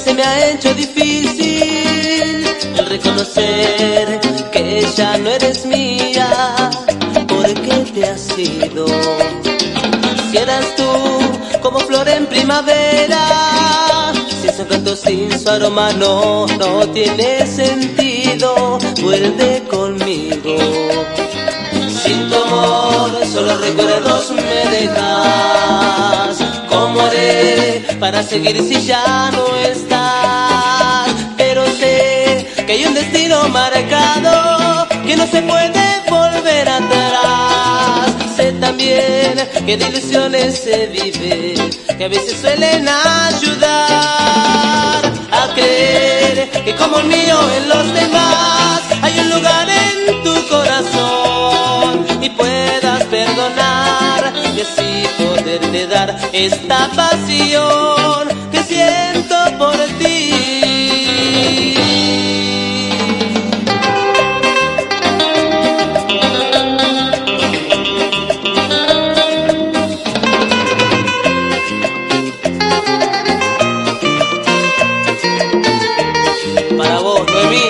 se me ha hecho difícil el reconocer que ya no eres mía. ¿Por qué te has ido? Si eras tú como flor en primavera, sin su encanto, sin su aroma, no tiene sentido. Vuelve conmigo. Sin tu amor, solo recuerdos me dejas. ¿Cómo haré para seguir si ya no estás? Pero sé que hay un destino marcado que no se puede volver atrás. Sé también que de ilusiones se vive, que a veces suelen ayudar a creer que como el mío en los demás hay un lugar en tu corazón y puedas perdonar y así poderte dar esta pasión que siento por ti. Para vos, Noemí.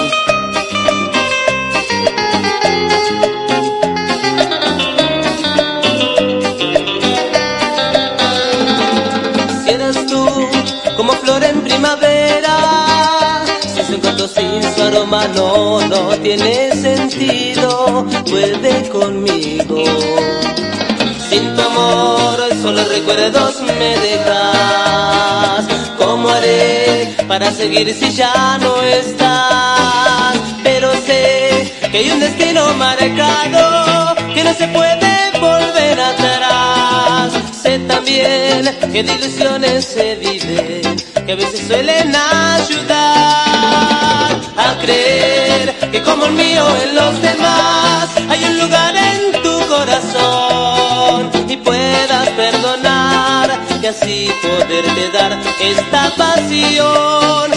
Si eras tú como flor en primavera, sin su encanto, sin su aroma, no tiene sentido. Vuelve conmigo. Sin tu amor, solo recuerdos me dejas. ¿Cómo haré para seguir si ya no estás? Pero sé que hay un destino marcado que no se puede volver atrás. Sé también que de ilusiones se vive, que a veces suelen ayudar a creer que como el mío en los demás hay un lugar en tu corazón y puedas perdonar y así poderte dar esta pasión